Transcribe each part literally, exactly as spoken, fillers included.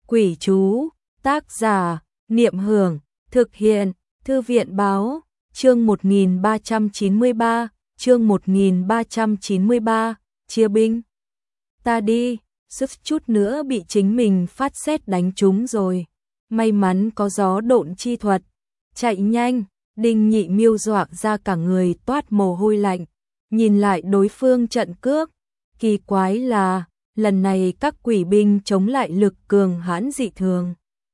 Quỷ chú, tác giả, Niệm Hưởng, thực hiện, Thư viện báo, chương một nghìn ba trăm chín mươi ba, chương một nghìn ba trăm chín mươi ba, chia binh. Ta đi, suýt chút nữa bị chính mình phát sét đánh trúng rồi. May mắn có gió độn chi thuật, chạy nhanh, Đinh Nhị Miêu dọa ra cả người toát mồ hôi lạnh, nhìn lại đối phương trận cước, kỳ quái là lần này các quỷ binh chống lại lực cường hãn dị thường.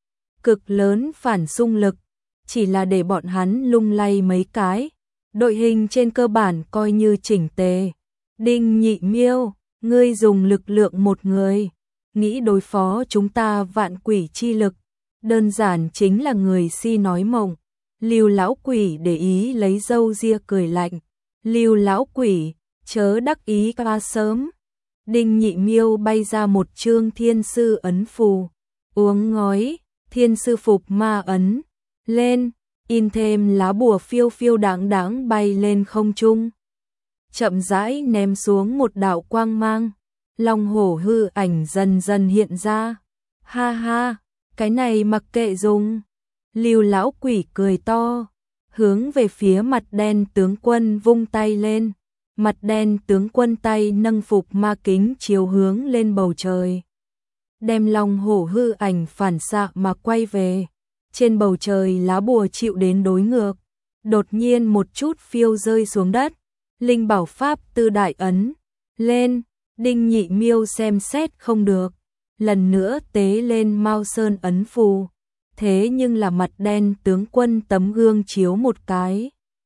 Cực lớn phản xung lực, chỉ là để bọn hắn lung lay mấy cái, đội hình trên cơ bản coi như chỉnh tề. Đinh Nhị Miêu, ngươi dùng lực lượng một người, nghĩ đối phó chúng ta vạn quỷ chi lực, đơn giản chính là người si nói mộng. Lưu lão quỷ để ý lấy râu ria cười lạnh. Lưu lão quỷ, chớ đắc ý quá sớm. Đinh Nhị Miêu bay ra một chương thiên sư ấn phù, uống ngói, thiên sư phục ma ấn, lên, in thêm lá bùa phiêu phiêu đáng đáng bay lên không trung. Chậm rãi ném xuống một đạo quang mang, long hổ hư ảnh dần dần hiện ra. Ha ha, cái này mặc kệ dùng. Lưu lão quỷ cười to, hướng về phía mặt đen tướng quân vung tay lên. Mặt đen tướng quân tay nâng phục ma kính chiếu hướng lên bầu trời, đem long hổ hư ảnh phản xạ mà quay về. Trên bầu trời lá bùa chịu đến đối ngược, đột nhiên một chút phiêu rơi xuống đất. Linh bảo pháp tư đại ấn, lên, Đinh Nhị Miêu xem xét không được, lần nữa tế lên Mao Sơn ấn phù. Thế nhưng là mặt đen tướng quân tấm gương chiếu một cái,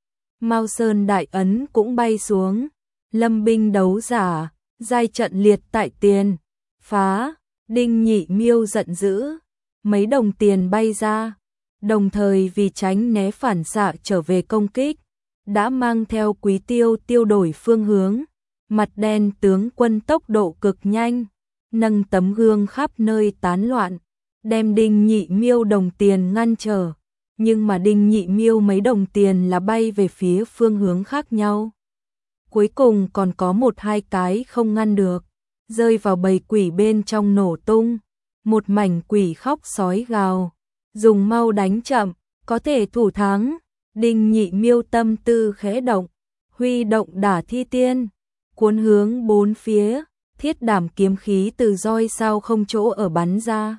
Mao Sơn đại ấn cũng bay xuống. Lâm binh đấu giả, giai trận liệt tại tiền, phá. Đinh Nhị Miêu giận dữ, mấy đồng tiền bay ra, đồng thời vì tránh né phản xạ trở về công kích, đã mang theo Quý Tiêu tiêu đổi phương hướng. Mặt đen tướng quân tốc độ cực nhanh, nâng tấm gương khắp nơi tán loạn, đem Đinh Nhị Miêu đồng tiền ngăn trở. Nhưng mà Đinh Nhị Miêu mấy đồng tiền là bay về phía phương hướng khác nhau. Cuối cùng còn có một hai cái không ngăn được, rơi vào bầy quỷ bên trong nổ tung. Một mảnh quỷ khóc sói gào, dùng mau đánh chậm, có thể thủ thắng. Đinh Nhị Miêu tâm tư khẽ động, huy động đả thi tiên, cuốn hướng bốn phía, thiết đảm kiếm khí từ roi sao không chỗ ở bắn ra.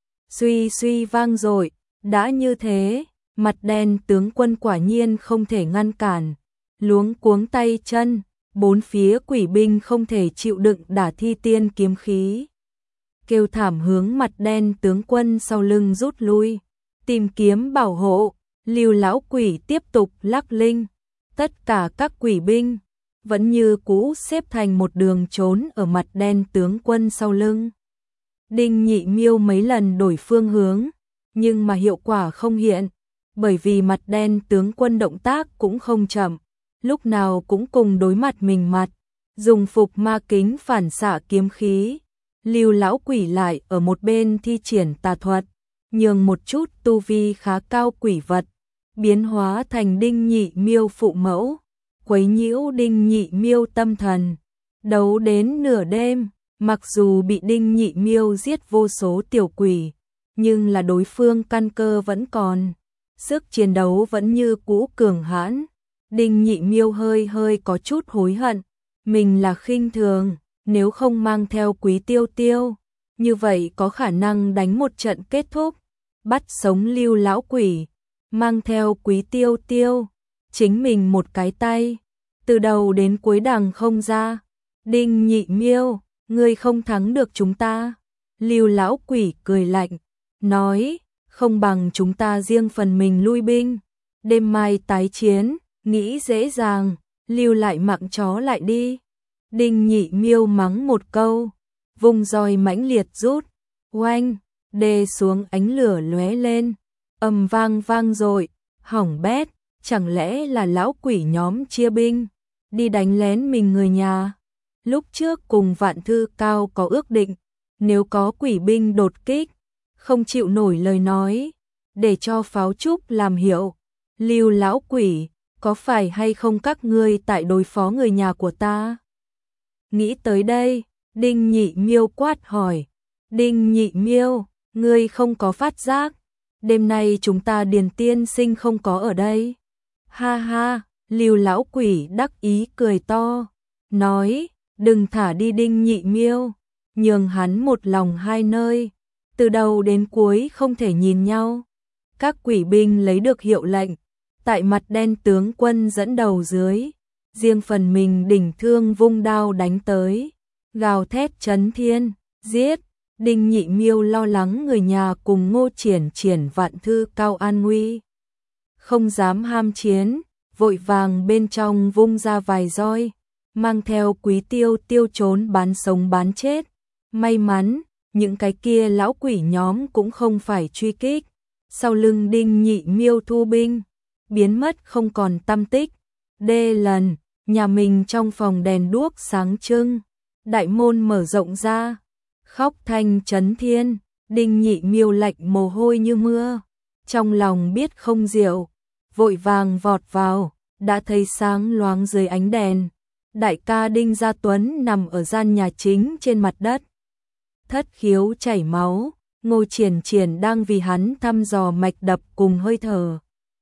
Suy suy vang dội, đã như thế, mặt đen tướng quân quả nhiên không thể ngăn cản, luống cuống tay chân, bốn phía quỷ binh không thể chịu đựng đả thi tiên kiếm khí. Kêu thảm hướng mặt đen tướng quân sau lưng rút lui, tìm kiếm bảo hộ. Lưu lão quỷ tiếp tục lắc linh, tất cả các quỷ binh vẫn như cũ xếp thành một đường trốn ở mặt đen tướng quân sau lưng. Đinh Nhị Miêu mấy lần đổi phương hướng, nhưng mà hiệu quả không hiện, bởi vì mặt đen tướng quân động tác cũng không chậm, lúc nào cũng cùng đối mặt mình mặt, dùng phục ma kính phản xạ kiếm khí. Lưu lão quỷ lại ở một bên thi triển tà thuật, nhường một chút tu vi khá cao quỷ vật biến hóa thành Đinh Nhị Miêu phụ mẫu, quấy nhiễu Đinh Nhị Miêu tâm thần. Đấu đến nửa đêm, mặc dù bị Đinh Nhị Miêu giết vô số tiểu quỷ, nhưng là đối phương căn cơ vẫn còn, sức chiến đấu vẫn như cũ cường hãn. Đinh Nhị Miêu hơi hơi có chút hối hận, mình là khinh thường, nếu không mang theo Quý Tiêu tiêu, như vậy có khả năng đánh một trận kết thúc, bắt sống Lưu lão quỷ, mang theo Quý Tiêu tiêu, chính mình một cái tay, từ đầu đến cuối đằng không ra. Đinh Nhị Miêu, ngươi không thắng được chúng ta. Lưu lão quỷ cười lạnh, nói, không bằng chúng ta riêng phần mình lui binh, đêm mai tái chiến, nghĩ dễ dàng, lưu lại mạng chó lại đi. Đinh Nhị Miêu mắng một câu, vùng roi mãnh liệt rút, oanh, đê xuống ánh lửa lóe lên, ầm vang vang dội, hỏng bét, chẳng lẽ là lão quỷ nhóm chia binh, đi đánh lén mình người nhà. Lúc trước cùng Vạn Thư Cao có ước định, nếu có quỷ binh đột kích, không chịu nổi lời nói, để cho pháo trúc làm hiệu. Lưu lão quỷ, có phải hay không các ngươi tại đối phó người nhà của ta? Nghĩ tới đây, Đinh Nhị Miêu quát hỏi. Đinh Nhị Miêu, ngươi không có phát giác, đêm nay chúng ta Điền tiên sinh không có ở đây. Ha ha, Lưu lão quỷ đắc ý cười to, nói, đừng thả đi Đinh Nhị Miêu, nhường hắn một lòng hai nơi, từ đầu đến cuối không thể nhìn nhau. Các quỷ binh lấy được hiệu lệnh, tại mặt đen tướng quân dẫn đầu dưới, riêng phần mình đỉnh thương vung đao đánh tới, gào thét chấn thiên, giết. Đinh Nhị Miêu lo lắng người nhà cùng Ngô Triển Triển Vạn Thư Cao an nguy, không dám ham chiến, vội vàng bên trong vung ra vài roi, mang theo Quý Tiêu Tiêu trốn bán sống bán chết. May mắn, những cái kia lão quỷ nhóm cũng không phải truy kích, sau lưng Đinh Nhị Miêu thu binh, biến mất không còn tăm tích. Đê lần, nhà mình trong phòng đèn đuốc sáng trưng, đại môn mở rộng ra, khóc thanh chấn thiên, Đinh Nhị Miêu lạnh mồ hôi như mưa, trong lòng biết không diệu, vội vàng vọt vào, đã thấy sáng loáng dưới ánh đèn, đại ca Đinh Gia Tuấn nằm ở gian nhà chính trên mặt đất, thất khiếu chảy máu. Ngô Triển Triển đang vì hắn thăm dò mạch đập cùng hơi thở,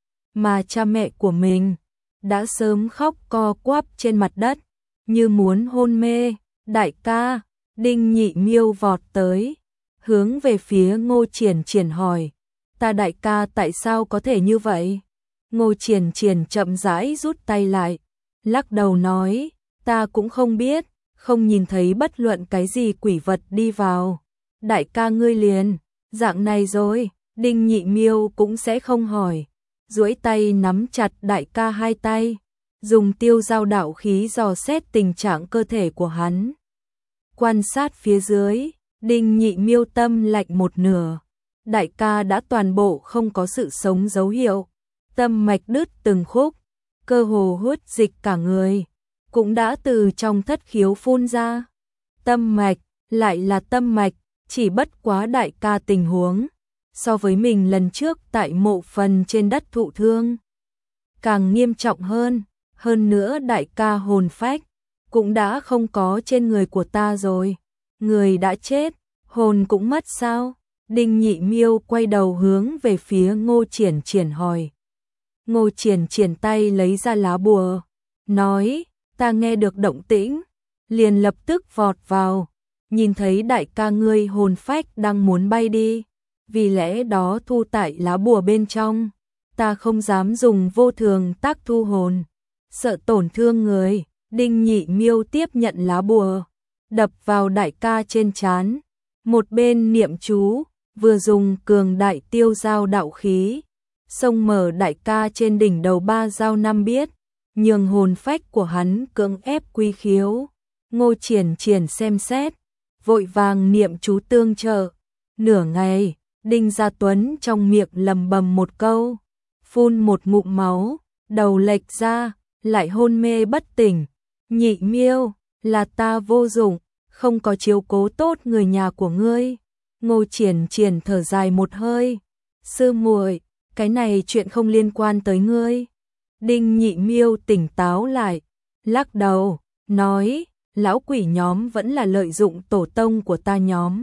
mà cha mẹ của mình đã sớm khóc co quắp trên mặt đất, như muốn hôn mê. Đại ca, Đinh Nhị Miêu vọt tới, hướng về phía Ngô Triển Triển hỏi, ta đại ca tại sao có thể như vậy? Ngô Triển Triển chậm rãi rút tay lại, lắc đầu nói, ta cũng không biết, không nhìn thấy bất luận cái gì quỷ vật đi vào. Đại ca ngươi liền, dạng này rồi, Đinh Nhị Miêu cũng sẽ không hỏi, duỗi tay nắm chặt đại ca hai tay, dùng tiêu giao đạo khí dò xét tình trạng cơ thể của hắn. Quan sát phía dưới, Đinh Nhị Miêu tâm lạnh một nửa, đại ca đã toàn bộ không có sự sống dấu hiệu, tâm mạch đứt từng khúc, cơ hồ hút dịch cả người, cũng đã từ trong thất khiếu phun ra. Tâm mạch, lại là tâm mạch, chỉ bất quá đại ca tình huống, so với mình lần trước tại mộ phần trên đất thụ thương, càng nghiêm trọng hơn, hơn nữa đại ca hồn phách, cũng đã không có trên người của ta rồi, người đã chết, hồn cũng mất sao? Đinh Nhị Miêu quay đầu hướng về phía Ngô Triển Triển hỏi. Ngô Triển Triển tay lấy ra lá bùa, nói, ta nghe được động tĩnh, liền lập tức vọt vào, nhìn thấy đại ca ngươi hồn phách đang muốn bay đi, vì lẽ đó thu tại lá bùa bên trong, ta không dám dùng vô thường tác thu hồn, sợ tổn thương người. Đinh Nhị Miêu tiếp nhận lá bùa, đập vào đại ca trên trán, một bên niệm chú, vừa dùng cường đại tiêu giao đạo khí, xông mở đại ca trên đỉnh đầu ba dao năm biết, nhường hồn phách của hắn cưỡng ép quy khiếu. Ngô Triển Triển xem xét, vội vàng niệm chú tương trợ. Nửa ngày, Đinh Gia Tuấn trong miệng lầm bầm một câu, phun một ngụm máu, đầu lệch ra, lại hôn mê bất tỉnh. Nhị Miêu, là ta vô dụng, không có chiếu cố tốt người nhà của ngươi. Ngô Triển Triển thở dài một hơi, sư muội, cái này chuyện không liên quan tới ngươi. Đinh Nhị Miêu tỉnh táo lại, lắc đầu, nói, lão quỷ nhóm vẫn là lợi dụng tổ tông của ta nhóm,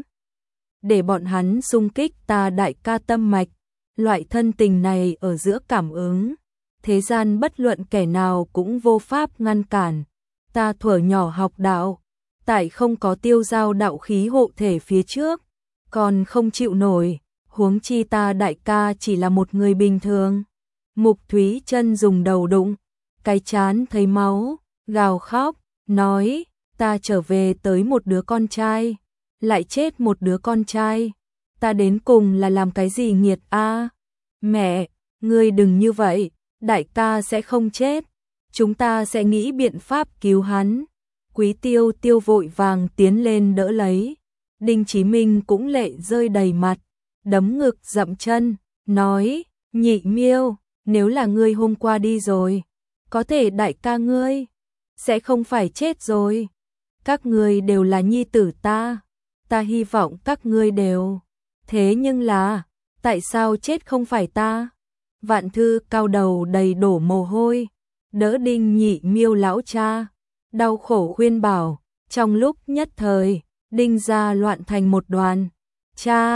để bọn hắn xung kích ta đại ca tâm mạch. Loại thân tình này ở giữa cảm ứng, thế gian bất luận kẻ nào cũng vô pháp ngăn cản. Ta thuở nhỏ học đạo, tại không có tiêu giao đạo khí hộ thể phía trước, còn không chịu nổi, huống chi ta đại ca chỉ là một người bình thường. Mục Thúy Chân dùng đầu đụng, cái chán thấy máu, gào khóc, nói, ta trở về tới một đứa con trai, lại chết một đứa con trai, ta đến cùng là làm cái gì nghiệt a? Mẹ, ngươi đừng như vậy, đại ca sẽ không chết, chúng ta sẽ nghĩ biện pháp cứu hắn. Quý Tiêu Tiêu vội vàng tiến lên đỡ lấy, Đinh Chí Minh cũng lệ rơi đầy mặt, đấm ngực dậm chân, nói, Nhị Miêu, nếu là ngươi hôm qua đi rồi, có thể đại ca ngươi sẽ không phải chết rồi. Các ngươi đều là nhi tử ta, ta hy vọng các ngươi đều. Thế nhưng là, tại sao chết không phải ta? Vạn Thư cao đầu đầy đổ mồ hôi, đỡ Đinh Nhị Miêu lão cha, đau khổ khuyên bảo, trong lúc nhất thời, Đinh gia loạn thành một đoàn. Cha,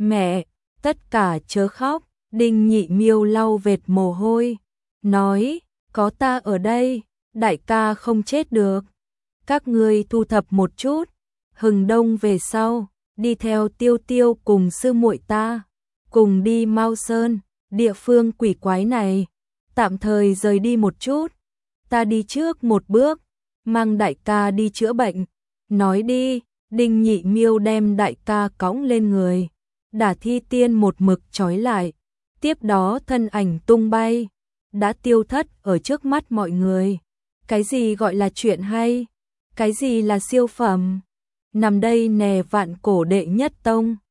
Mẹ, tất cả chớ khóc, Đinh Nhị Miêu lau vệt mồ hôi, nói, có ta ở đây, đại ca không chết được. Các ngươi thu thập một chút, hừng đông về sau, đi theo Tiêu Tiêu cùng sư muội ta, cùng đi Mao Sơn, địa phương quỷ quái này, tạm thời rời đi một chút, ta đi trước một bước, mang đại ca đi chữa bệnh. Nói đi, Đinh Nhị Miêu đem đại ca cõng lên người, Đả Thi Tiên một mực trói lại, tiếp đó thân ảnh tung bay, đã tiêu thất ở trước mắt mọi người. Cái gì gọi là chuyện hay? Cái gì là siêu phẩm? Nằm đây nè, vạn cổ đệ nhất tông.